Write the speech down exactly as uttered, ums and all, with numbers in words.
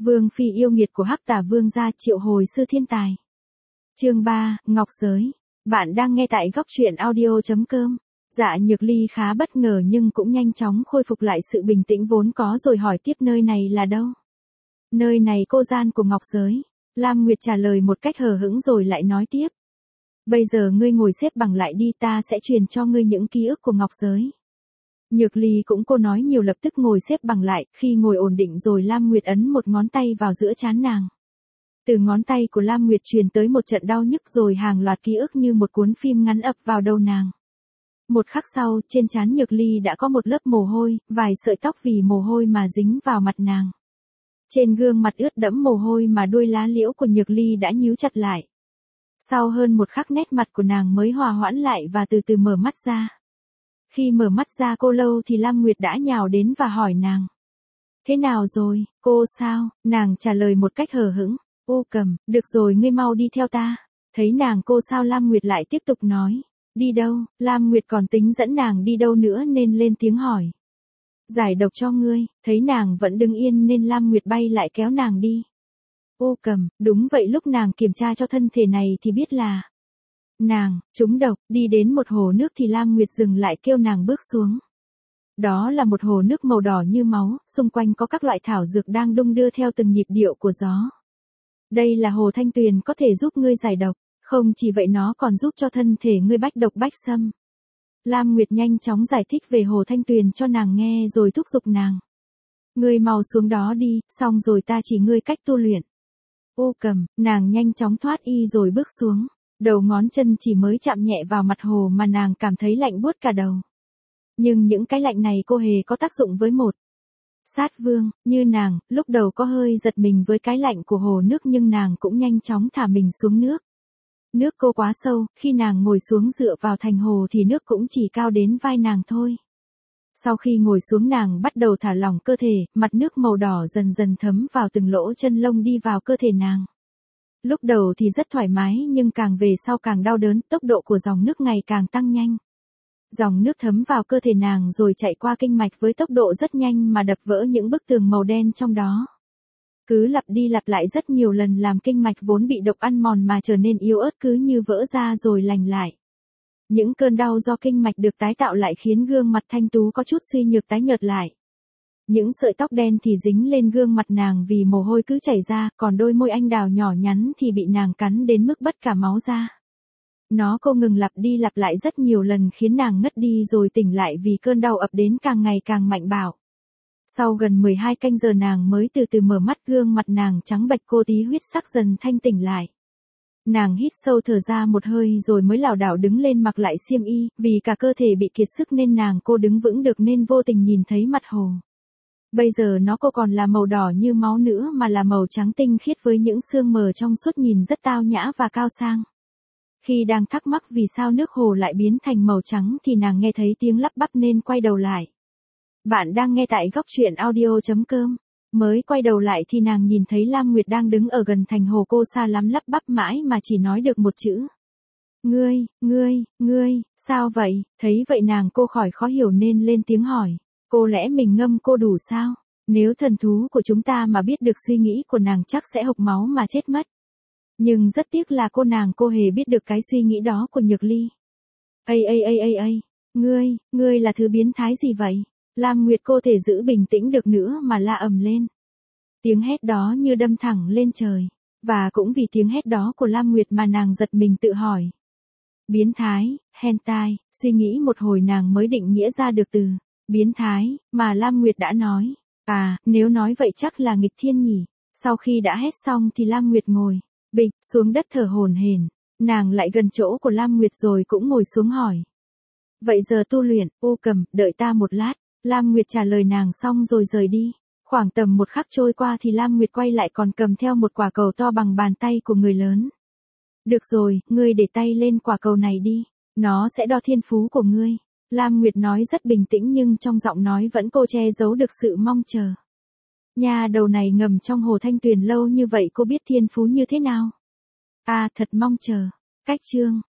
Vương phi yêu nghiệt của Hắc Tà Vương gia triệu hồi sư thiên tài. Chương ba, Ngọc Giới. Bạn đang nghe tại góc truyện audio chấm com. Dạ Nhược Ly khá bất ngờ nhưng cũng nhanh chóng khôi phục lại sự bình tĩnh vốn có rồi hỏi tiếp nơi này là đâu. Nơi này cô gian của Ngọc Giới. Lam Nguyệt trả lời một cách hờ hững rồi lại nói tiếp. Bây giờ ngươi ngồi xếp bằng lại đi, ta sẽ truyền cho ngươi những ký ức của Ngọc Giới. Nhược Ly cũng cô nói nhiều lập tức ngồi xếp bằng lại, khi ngồi ổn định rồi Lam Nguyệt ấn một ngón tay vào giữa trán nàng. Từ ngón tay của Lam Nguyệt truyền tới một trận đau nhức rồi hàng loạt ký ức như một cuốn phim ngắn ập vào đầu nàng. Một khắc sau, trên trán Nhược Ly đã có một lớp mồ hôi, vài sợi tóc vì mồ hôi mà dính vào mặt nàng. Trên gương mặt ướt đẫm mồ hôi mà đuôi lá liễu của Nhược Ly đã nhíu chặt lại. Sau hơn một khắc nét mặt của nàng mới hòa hoãn lại và từ từ mở mắt ra. Khi mở mắt ra cô lâu thì Lam Nguyệt đã nhào đến và hỏi nàng. Thế nào rồi, cô sao? Nàng trả lời một cách hờ hững. Ô Cầm, được rồi ngươi mau đi theo ta. Thấy nàng cô sao Lam Nguyệt lại tiếp tục nói. Đi đâu? Lam Nguyệt còn tính dẫn nàng đi đâu nữa nên lên tiếng hỏi. Giải độc cho ngươi. Thấy nàng vẫn đứng yên nên Lam Nguyệt bay lại kéo nàng đi. Ô Cầm, đúng vậy, lúc nàng kiểm tra cho thân thể này thì biết là nàng trúng độc. Đi đến một hồ nước thì Lam Nguyệt dừng lại kêu nàng bước xuống. Đó là một hồ nước màu đỏ như máu, xung quanh có các loại thảo dược đang đung đưa theo từng nhịp điệu của gió. Đây là hồ thanh tuyền có thể giúp ngươi giải độc, không chỉ vậy nó còn giúp cho thân thể ngươi bách độc bách xâm. Lam Nguyệt nhanh chóng giải thích về hồ thanh tuyền cho nàng nghe rồi thúc giục nàng. Ngươi mau xuống đó đi, xong rồi ta chỉ ngươi cách tu luyện. Ô Cầm, nàng nhanh chóng thoát y rồi bước xuống. Đầu ngón chân chỉ mới chạm nhẹ vào mặt hồ mà nàng cảm thấy lạnh buốt cả đầu. Nhưng những cái lạnh này cô hề có tác dụng với một sát vương, như nàng, lúc đầu có hơi giật mình với cái lạnh của hồ nước nhưng nàng cũng nhanh chóng thả mình xuống nước. Nước cô quá sâu, khi nàng ngồi xuống dựa vào thành hồ thì nước cũng chỉ cao đến vai nàng thôi. Sau khi ngồi xuống nàng bắt đầu thả lỏng cơ thể, mặt nước màu đỏ dần dần thấm vào từng lỗ chân lông đi vào cơ thể nàng. Lúc đầu thì rất thoải mái nhưng càng về sau càng đau đớn, tốc độ của dòng nước ngày càng tăng nhanh. Dòng nước thấm vào cơ thể nàng rồi chạy qua kinh mạch với tốc độ rất nhanh mà đập vỡ những bức tường màu đen trong đó. Cứ lặp đi lặp lại rất nhiều lần làm kinh mạch vốn bị độc ăn mòn mà trở nên yếu ớt cứ như vỡ ra rồi lành lại. Những cơn đau do kinh mạch được tái tạo lại khiến gương mặt thanh tú có chút suy nhược tái nhợt lại. Những sợi tóc đen thì dính lên gương mặt nàng vì mồ hôi cứ chảy ra, còn đôi môi anh đào nhỏ nhắn thì bị nàng cắn đến mức bất cả máu ra. Nó cô ngừng lặp đi lặp lại rất nhiều lần khiến nàng ngất đi rồi tỉnh lại vì cơn đau ập đến càng ngày càng mạnh bạo. Sau gần mười hai canh giờ nàng mới từ từ mở mắt, gương mặt nàng trắng bệch cô tí huyết sắc dần thanh tỉnh lại. Nàng hít sâu thở ra một hơi rồi mới lảo đảo đứng lên mặc lại xiêm y, vì cả cơ thể bị kiệt sức nên nàng cô đứng vững được nên vô tình nhìn thấy mặt hồ. Bây giờ nó cô còn là màu đỏ như máu nữa mà là màu trắng tinh khiết với những sương mờ trong suốt nhìn rất tao nhã và cao sang. Khi đang thắc mắc vì sao nước hồ lại biến thành màu trắng thì nàng nghe thấy tiếng lắp bắp nên quay đầu lại. Bạn đang nghe tại góc truyện audio chấm com. Mới quay đầu lại thì nàng nhìn thấy Lam Nguyệt đang đứng ở gần thành hồ, cô xa lắm lắp bắp mãi mà chỉ nói được một chữ. Ngươi, ngươi, ngươi, sao vậy? Thấy vậy nàng cô khỏi khó hiểu nên lên tiếng hỏi. Cô lẽ mình ngâm cô đủ sao? Nếu thần thú của chúng ta mà biết được suy nghĩ của nàng chắc sẽ hộc máu mà chết mất. Nhưng rất tiếc là cô nàng cô hề biết được cái suy nghĩ đó của Nhược Ly. Ây ây ây ây ây, ngươi, ngươi là thứ biến thái gì vậy? Lam Nguyệt cô thể giữ bình tĩnh được nữa mà la ầm lên. Tiếng hét đó như đâm thẳng lên trời. Và cũng vì tiếng hét đó của Lam Nguyệt mà nàng giật mình tự hỏi. Biến thái, hentai, suy nghĩ một hồi nàng mới định nghĩa ra được từ biến thái mà Lam Nguyệt đã nói. À, nếu nói vậy chắc là nghịch thiên nhỉ. Sau khi đã hét xong thì Lam Nguyệt ngồi bịch xuống đất thở hổn hển. Nàng lại gần chỗ của Lam Nguyệt rồi cũng ngồi xuống hỏi. Vậy giờ tu luyện, Ô Cầm, đợi ta một lát. Lam Nguyệt trả lời nàng xong rồi rời đi. Khoảng tầm một khắc trôi qua thì Lam Nguyệt quay lại còn cầm theo một quả cầu to bằng bàn tay của người lớn. Được rồi, ngươi để tay lên quả cầu này đi. Nó sẽ đo thiên phú của ngươi. Lam Nguyệt nói rất bình tĩnh nhưng trong giọng nói vẫn cô che giấu được sự mong chờ. Nhà đầu này ngầm trong hồ thanh tuyền lâu như vậy cô biết thiên phú như thế nào? À, thật mong chờ. Cách chương